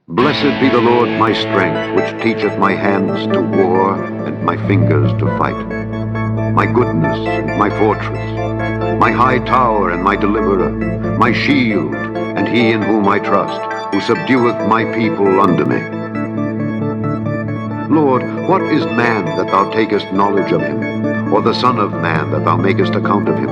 Blessed be the Lord my strength, which teacheth my hands to war and my fingers to fight. My goodness and my fortress, my high tower and my deliverer, my shield and he in whom I trust, who subdueth my people under me. Lord, what is man that thou takest knowledge of him, or the son of man that thou makest account of him?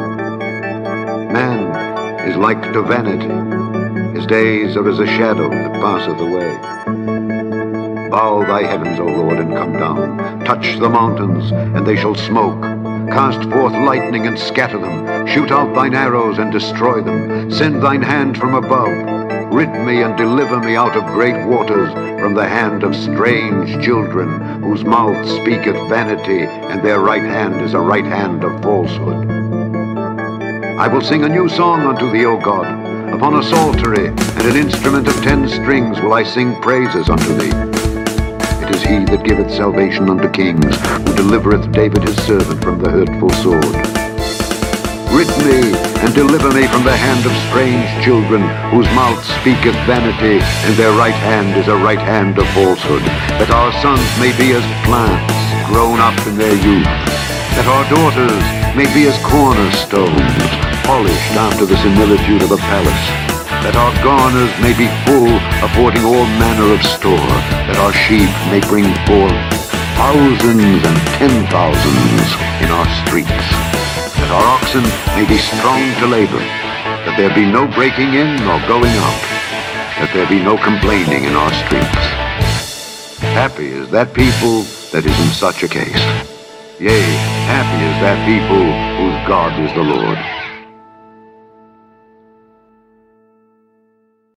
Man is like to vanity. His days are as a shadow that passeth away. Bow thy heavens, O Lord, and come down. Touch the mountains, and they shall smoke. Cast forth lightning and scatter them. Shoot out thine arrows and destroy them. Send thine hand from above. Rid me and deliver me out of great waters, from the hand of strange children, whose mouth speaketh vanity, and their right hand is a right hand of falsehood. I will sing a new song unto thee, O God. Upon a psaltery and an instrument of 10 strings will I sing praises unto thee. It is he that giveth salvation unto kings, who delivereth David his servant from the hurtful sword. Rid me and deliver me from the hand of strange children, whose mouth speaketh vanity, and their right hand is a right hand of falsehood, that our sons may be as plants grown up in their youth, that our daughters may be as cornerstones, polished after the similitude of a palace, that our garners may be full, affording all manner of store, that our sheep may bring forth thousands and 10,000s in our streets, that our oxen may be strong to labor, that there be no breaking in nor going out, that there be no complaining in our streets. Happy is that people that is in such a case. Yea, happy is that people whose God is the Lord.